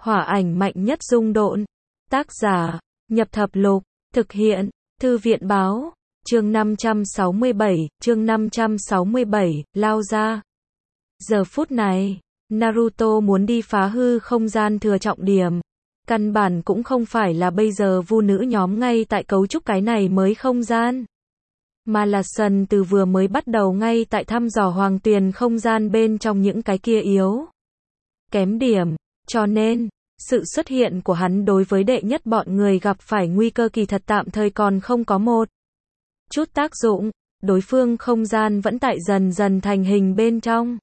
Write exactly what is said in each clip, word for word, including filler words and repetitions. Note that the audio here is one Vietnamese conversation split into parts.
Hỏa ảnh mạnh nhất dung độn. Tác giả, Nhập Thập Lục, thực hiện, Thư viện báo, chương năm trăm sáu mươi bảy, chương năm trăm sáu mươi bảy, lao ra. Giờ phút này, Naruto muốn đi phá hư không gian thừa trọng điểm. Căn bản cũng không phải là bây giờ vu nữ nhóm ngay tại cấu trúc cái này mới không gian. Mà là Sần từ vừa mới bắt đầu ngay tại thăm dò hoàng tuyền không gian bên trong những cái kia yếu kém điểm. Cho nên, sự xuất hiện của hắn đối với đệ nhất bọn người gặp phải nguy cơ kỳ thật tạm thời còn không có một chút tác dụng, đối phương không gian vẫn tại dần dần thành hình bên trong.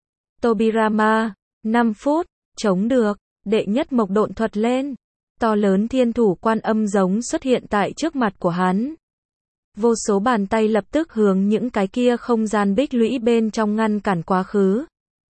Tobirama, năm phút, chống được, đệ nhất mộc độn thuật lên, to lớn thiên thủ quan âm giống xuất hiện tại trước mặt của hắn. Vô số bàn tay lập tức hướng những cái kia không gian bích lũy bên trong ngăn cản quá khứ.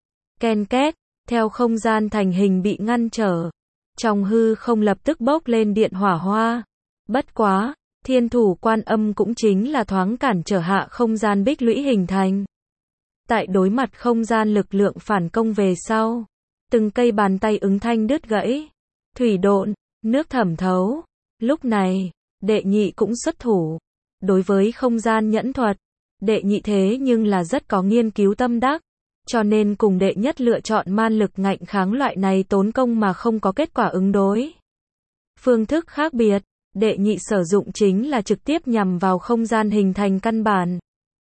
Ken két, theo không gian thành hình bị ngăn trở, trong hư không lập tức bốc lên điện hỏa hoa. Bất quá, thiên thủ quan âm cũng chính là thoáng cản trở hạ không gian bích lũy hình thành. Tại đối mặt không gian lực lượng phản công về sau, từng cây bàn tay ứng thanh đứt gãy, thủy độn, nước thẩm thấu. Lúc này, đệ nhị cũng xuất thủ. Đối với không gian nhẫn thuật, đệ nhị thế nhưng là rất có nghiên cứu tâm đắc, cho nên cùng đệ nhất lựa chọn man lực ngạnh kháng loại này tốn công mà không có kết quả ứng đối. Phương thức khác biệt, đệ nhị sử dụng chính là trực tiếp nhằm vào không gian hình thành căn bản.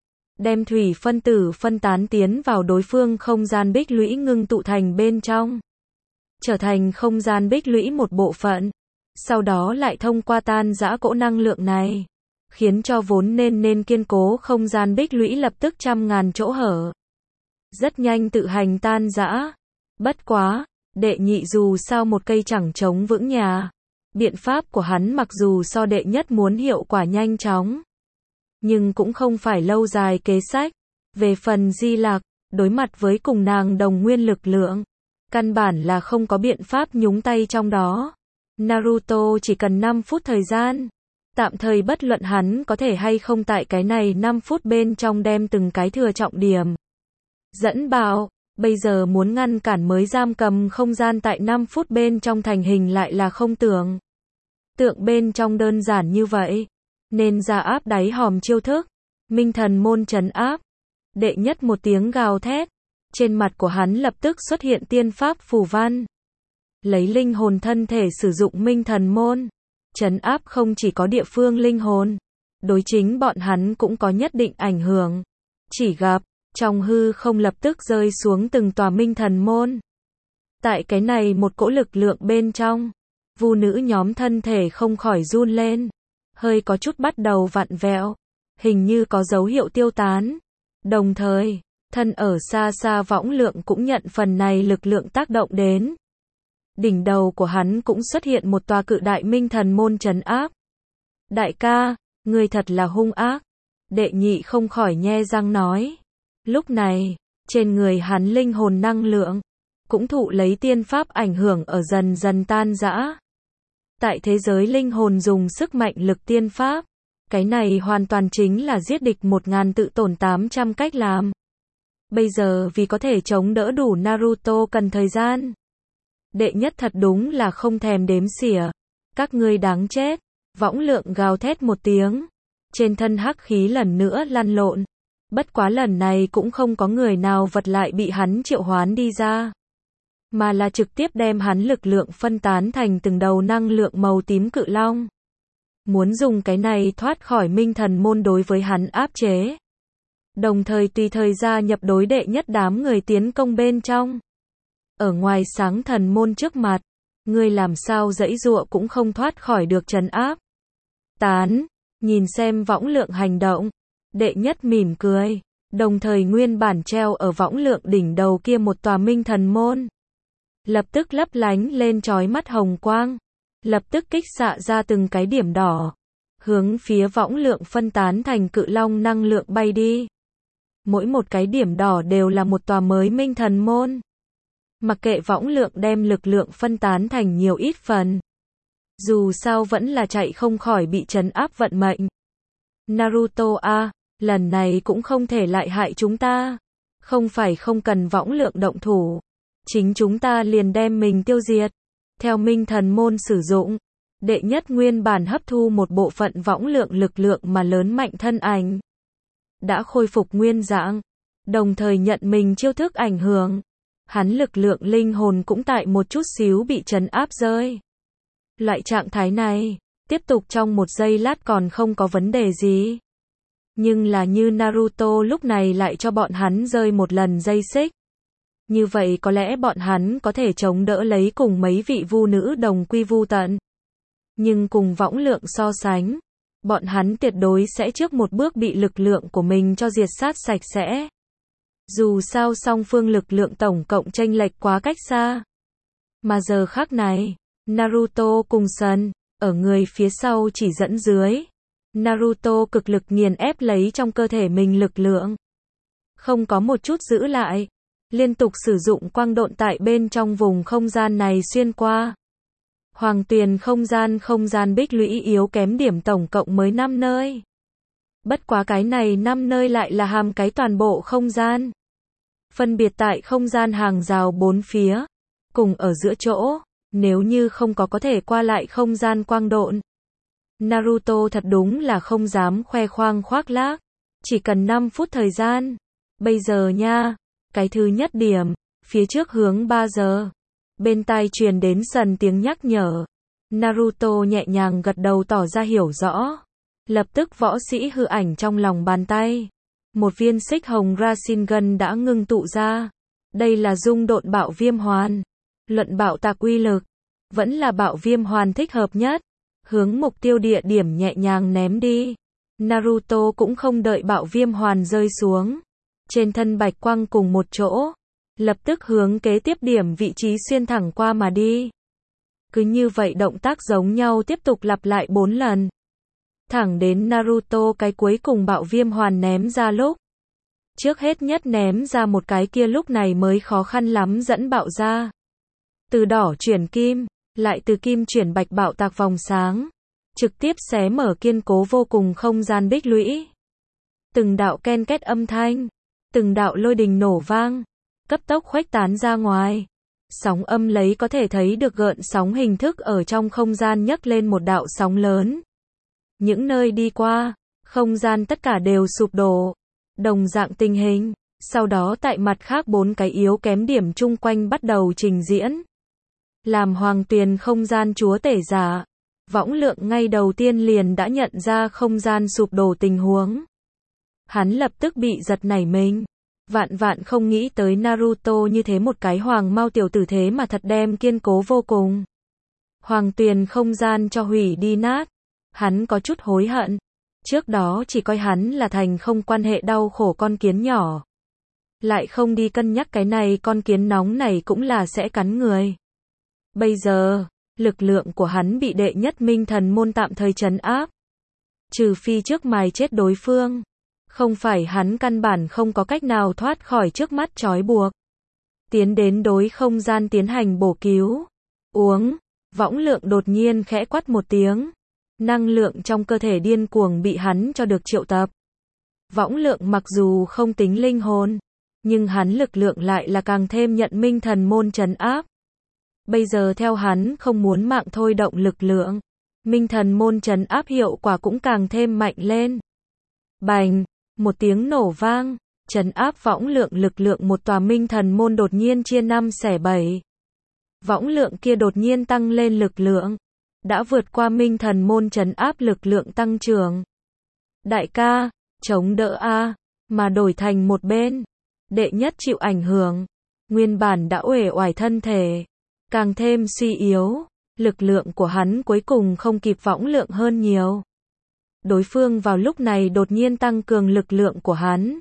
Đem thủy phân tử phân tán tiến vào đối phương không gian bích lũy ngưng tụ thành bên trong. Trở thành không gian bích lũy một bộ phận. Sau đó lại thông qua tan rã cỗ năng lượng này, khiến cho vốn nên nên kiên cố không gian bích lũy lập tức trăm ngàn chỗ hở. Rất nhanh tự hành tan rã. Bất quá, đệ nhị dù sao một cây chẳng chống vững nhà. Biện pháp của hắn mặc dù so đệ nhất muốn hiệu quả nhanh chóng, nhưng cũng không phải lâu dài kế sách. Về phần Di Lạc, đối mặt với cùng nàng đồng nguyên lực lượng, căn bản là không có biện pháp nhúng tay trong đó. Naruto chỉ cần năm phút thời gian. Tạm thời bất luận hắn có thể hay không tại cái này năm phút bên trong đem từng cái thừa trọng điểm dẫn bạo, bây giờ muốn ngăn cản mới giam cầm không gian tại năm phút bên trong thành hình lại là không tưởng tượng bên trong đơn giản như vậy, nên ra áp đáy hòm chiêu thức, minh thần môn trấn áp. Đệ nhất một tiếng gào thét, trên mặt của hắn lập tức xuất hiện tiên pháp phù văn. Lấy linh hồn thân thể sử dụng minh thần môn trấn áp không chỉ có địa phương linh hồn, đối chính bọn hắn cũng có nhất định ảnh hưởng. Chỉ gặp, trong hư không lập tức rơi xuống từng tòa minh thần môn. Tại cái này một cỗ lực lượng bên trong, vu nữ nhóm thân thể không khỏi run lên, hơi có chút bắt đầu vặn vẹo, hình như có dấu hiệu tiêu tán. Đồng thời, thân ở xa xa Võng Lượng cũng nhận phần này lực lượng tác động đến. Đỉnh đầu của hắn cũng xuất hiện một tòa cự đại minh thần môn trấn áp. Đại ca, ngươi thật là hung ác. Đệ nhị không khỏi nhe răng nói. Lúc này, trên người hắn linh hồn năng lượng cũng thụ lấy tiên pháp ảnh hưởng ở dần dần tan rã. Tại thế giới linh hồn dùng sức mạnh lực tiên pháp, cái này hoàn toàn chính là giết địch một ngàn tự tổn tám trăm cách làm. Bây giờ vì có thể chống đỡ đủ Naruto cần thời gian. Đệ nhất thật đúng là không thèm đếm xỉa. Các ngươi đáng chết. Võng Lượng gào thét một tiếng. Trên thân hắc khí lần nữa lăn lộn. Bất quá lần này cũng không có người nào vật lại bị hắn triệu hoán đi ra, mà là trực tiếp đem hắn lực lượng phân tán thành từng đầu năng lượng màu tím cự long. Muốn dùng cái này thoát khỏi minh thần môn đối với hắn áp chế. Đồng thời tùy thời gia nhập đối đệ nhất đám người tiến công bên trong. Ở ngoài sáng thần môn trước mặt, ngươi làm sao dãy dụa cũng không thoát khỏi được trấn áp. Tán, nhìn xem Võng Lượng hành động, đệ nhất mỉm cười, đồng thời nguyên bản treo ở Võng Lượng đỉnh đầu kia một tòa minh thần môn lập tức lấp lánh lên chói mắt hồng quang, lập tức kích xạ ra từng cái điểm đỏ, hướng phía Võng Lượng phân tán thành cự long năng lượng bay đi. Mỗi một cái điểm đỏ đều là một tòa mới minh thần môn. Mặc kệ Võng Lượng đem lực lượng phân tán thành nhiều ít phần, dù sao vẫn là chạy không khỏi bị trấn áp vận mệnh. Naruto a, lần này cũng không thể lại hại chúng ta. Không phải không cần Võng Lượng động thủ, chính chúng ta liền đem mình tiêu diệt. Theo minh thần môn sử dụng, đệ nhất nguyên bản hấp thu một bộ phận võng lượng lực lượng mà lớn mạnh thân ảnh. Đã khôi phục nguyên dạng, đồng thời nhận mình chiêu thức ảnh hưởng. Hắn lực lượng linh hồn cũng tại một chút xíu bị trấn áp rơi. Loại trạng thái này, tiếp tục trong một giây lát còn không có vấn đề gì. Nhưng là như Naruto lúc này lại cho bọn hắn rơi một lần dây xích. Như vậy có lẽ bọn hắn có thể chống đỡ lấy cùng mấy vị vu nữ đồng quy vu tận. Nhưng cùng võng lượng so sánh, bọn hắn tuyệt đối sẽ trước một bước bị lực lượng của mình cho diệt sát sạch sẽ. Dù sao song phương lực lượng tổng cộng chênh lệch quá cách xa. Mà giờ khắc này, Naruto cùng Sun, ở người phía sau chỉ dẫn dưới. Naruto cực lực nghiền ép lấy trong cơ thể mình lực lượng. Không có một chút giữ lại. Liên tục sử dụng quang độn tại bên trong vùng không gian này xuyên qua. Hoàng tuyền không gian không gian bích lũy yếu kém điểm tổng cộng mới năm nơi. Bất quá cái này năm nơi lại là hàm cái toàn bộ không gian. Phân biệt tại không gian hàng rào bốn phía. Cùng ở giữa chỗ, nếu như không có có thể qua lại không gian quang độn. Naruto thật đúng là không dám khoe khoang khoác lác. Chỉ cần năm phút thời gian. Bây giờ nha, cái thứ nhất điểm, phía trước hướng ba giờ. Bên tai truyền đến Sần tiếng nhắc nhở. Naruto nhẹ nhàng gật đầu tỏ ra hiểu rõ. Lập tức võ sĩ hư ảnh trong lòng bàn tay. Một viên xích hồng Rasengan đã ngưng tụ ra. Đây là dung độn bạo viêm hoàn. Luận bạo tạc uy lực. Vẫn là bạo viêm hoàn thích hợp nhất. Hướng mục tiêu địa điểm nhẹ nhàng ném đi. Naruto cũng không đợi bạo viêm hoàn rơi xuống. Trên thân bạch quang cùng một chỗ. Lập tức hướng kế tiếp điểm vị trí xuyên thẳng qua mà đi. Cứ như vậy động tác giống nhau tiếp tục lặp lại bốn lần. Thẳng đến Naruto cái cuối cùng bạo viêm hoàn ném ra lúc. Trước hết nhất ném ra một cái kia lúc này mới khó khăn lắm dẫn bạo ra. Từ đỏ chuyển kim, lại từ kim chuyển bạch bạo tạc vòng sáng. Trực tiếp xé mở kiên cố vô cùng không gian bích lũy. Từng đạo ken két âm thanh. Từng đạo lôi đình nổ vang. Cấp tốc khuếch tán ra ngoài. Sóng âm lấy có thể thấy được gợn sóng hình thức ở trong không gian nhấc lên một đạo sóng lớn. Những nơi đi qua, không gian tất cả đều sụp đổ. Đồng dạng tình hình, sau đó tại mặt khác bốn cái yếu kém điểm chung quanh bắt đầu trình diễn. Làm hoàng tuyền không gian chúa tể giả, võng lượng ngay đầu tiên liền đã nhận ra không gian sụp đổ tình huống. Hắn lập tức bị giật nảy mình. Vạn vạn không nghĩ tới Naruto như thế một cái hoàng mau tiểu tử thế mà thật đem kiên cố vô cùng. Hoàng tuyền không gian cho hủy đi nát. Hắn có chút hối hận. Trước đó chỉ coi hắn là thành không quan hệ đau khổ con kiến nhỏ. Lại không đi cân nhắc cái này con kiến nóng này cũng là sẽ cắn người. Bây giờ, lực lượng của hắn bị đệ nhất minh thần môn tạm thời trấn áp. Trừ phi trước mài chết đối phương. Không phải hắn căn bản không có cách nào thoát khỏi trước mắt trói buộc. Tiến đến đối không gian tiến hành bổ cứu. Uống. Võng lượng đột nhiên khẽ quát một tiếng. Năng lượng trong cơ thể điên cuồng bị hắn cho được triệu tập. Võng lượng mặc dù không tính linh hồn. Nhưng hắn lực lượng lại là càng thêm nhận minh thần môn trấn áp. Bây giờ theo hắn không muốn mạng thôi động lực lượng. Minh thần môn trấn áp hiệu quả cũng càng thêm mạnh lên. Bành. Một tiếng nổ vang, trấn áp võng lượng lực lượng một tòa minh thần môn đột nhiên chia năm xẻ bảy. Võng lượng kia đột nhiên tăng lên lực lượng, đã vượt qua minh thần môn trấn áp lực lượng tăng trưởng. Đại ca, chống đỡ a, mà đổi thành một bên. Đệ nhất chịu ảnh hưởng, nguyên bản đã uể oải thân thể, càng thêm suy yếu, lực lượng của hắn cuối cùng không kịp võng lượng hơn nhiều. Đối phương vào lúc này đột nhiên tăng cường lực lượng của hắn.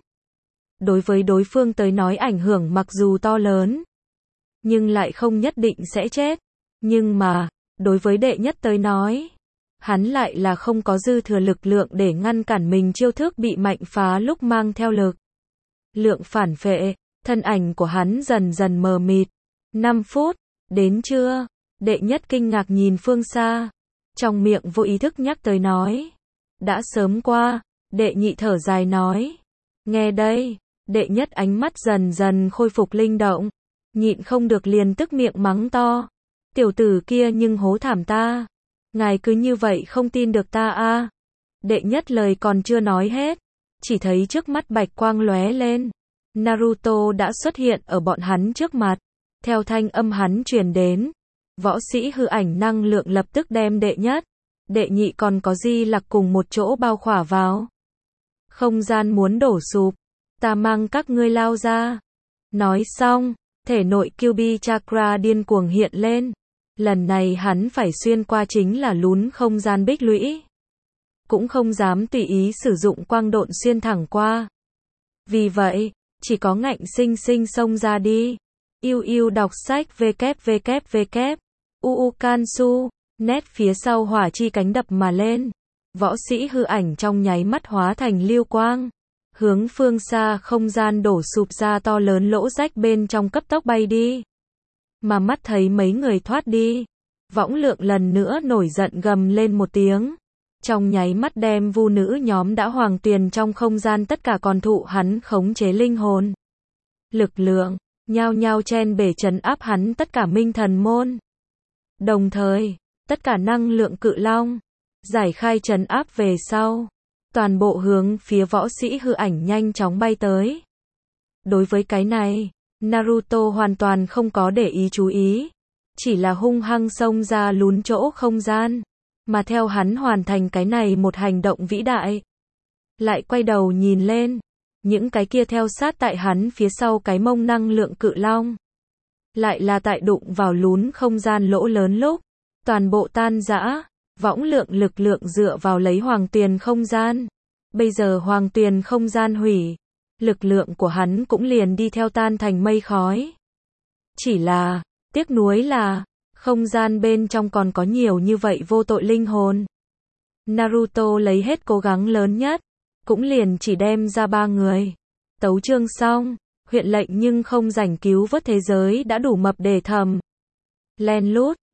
Đối với đối phương tới nói ảnh hưởng mặc dù to lớn, nhưng lại không nhất định sẽ chết. Nhưng mà, đối với đệ nhất tới nói, hắn lại là không có dư thừa lực lượng để ngăn cản mình chiêu thức bị mạnh phá lúc mang theo lực lượng phản phệ, thân ảnh của hắn dần dần mờ mịt. năm phút, đến chưa? Đệ nhất kinh ngạc nhìn phương xa, trong miệng vô ý thức nhắc tới nói. Đã sớm qua, đệ nhị thở dài nói. Nghe đây, đệ nhất ánh mắt dần dần khôi phục linh động, nhịn không được liền tức miệng mắng to. Tiểu tử kia nhưng hố thảm ta. Ngài cứ như vậy không tin được ta a? Đệ nhất lời còn chưa nói hết, chỉ thấy trước mắt bạch quang lóe lên. Naruto đã xuất hiện ở bọn hắn trước mặt. Theo thanh âm hắn truyền đến, võ sĩ hư ảnh năng lượng lập tức đem đệ nhất, đệ nhị còn có Di Lặc cùng một chỗ bao khỏa vào. Không gian muốn đổ sụp, ta mang các ngươi lao ra. Nói xong, thể nội Kyuubi Chakra điên cuồng hiện lên. Lần này hắn phải xuyên qua chính là lún không gian bích lũy. Cũng không dám tùy ý sử dụng quang độn xuyên thẳng qua. Vì vậy, chỉ có ngạnh sinh sinh xông ra đi. Yêu yêu đọc sách www. Uu Kansu, nét phía sau hỏa chi cánh đập mà lên. Võ sĩ hư ảnh trong nháy mắt hóa thành lưu quang. Hướng phương xa không gian đổ sụp ra to lớn lỗ rách bên trong cấp tốc bay đi. Mà mắt thấy mấy người thoát đi. Võng Lượng lần nữa nổi giận gầm lên một tiếng. Trong nháy mắt đem vu nữ nhóm đã hoàng tuyền trong không gian tất cả còn thụ hắn khống chế linh hồn. Lực lượng, nhao nhao chen bể trấn áp hắn tất cả minh thần môn. Đồng thời, tất cả năng lượng cự long, giải khai trấn áp về sau. Toàn bộ hướng phía võ sĩ hư ảnh nhanh chóng bay tới. Đối với cái này, Naruto hoàn toàn không có để ý chú ý. Chỉ là hung hăng xông ra lún chỗ không gian. Mà theo hắn hoàn thành cái này một hành động vĩ đại. Lại quay đầu nhìn lên. Những cái kia theo sát tại hắn phía sau cái mông năng lượng cự long. Lại là tại đụng vào lún không gian lỗ lớn lúc. Toàn bộ tan rã. Võng Lượng lực lượng dựa vào lấy hoàng tuyền không gian. Bây giờ hoàng tuyền không gian hủy. Lực lượng của hắn cũng liền đi theo tan thành mây khói. Chỉ là, tiếc nuối là, không gian bên trong còn có nhiều như vậy vô tội linh hồn. Naruto lấy hết cố gắng lớn nhất, cũng liền chỉ đem ra ba người. Tấu chương xong, huyện lệnh nhưng không rảnh cứu vớt thế giới đã đủ mập để thầm. Len lút,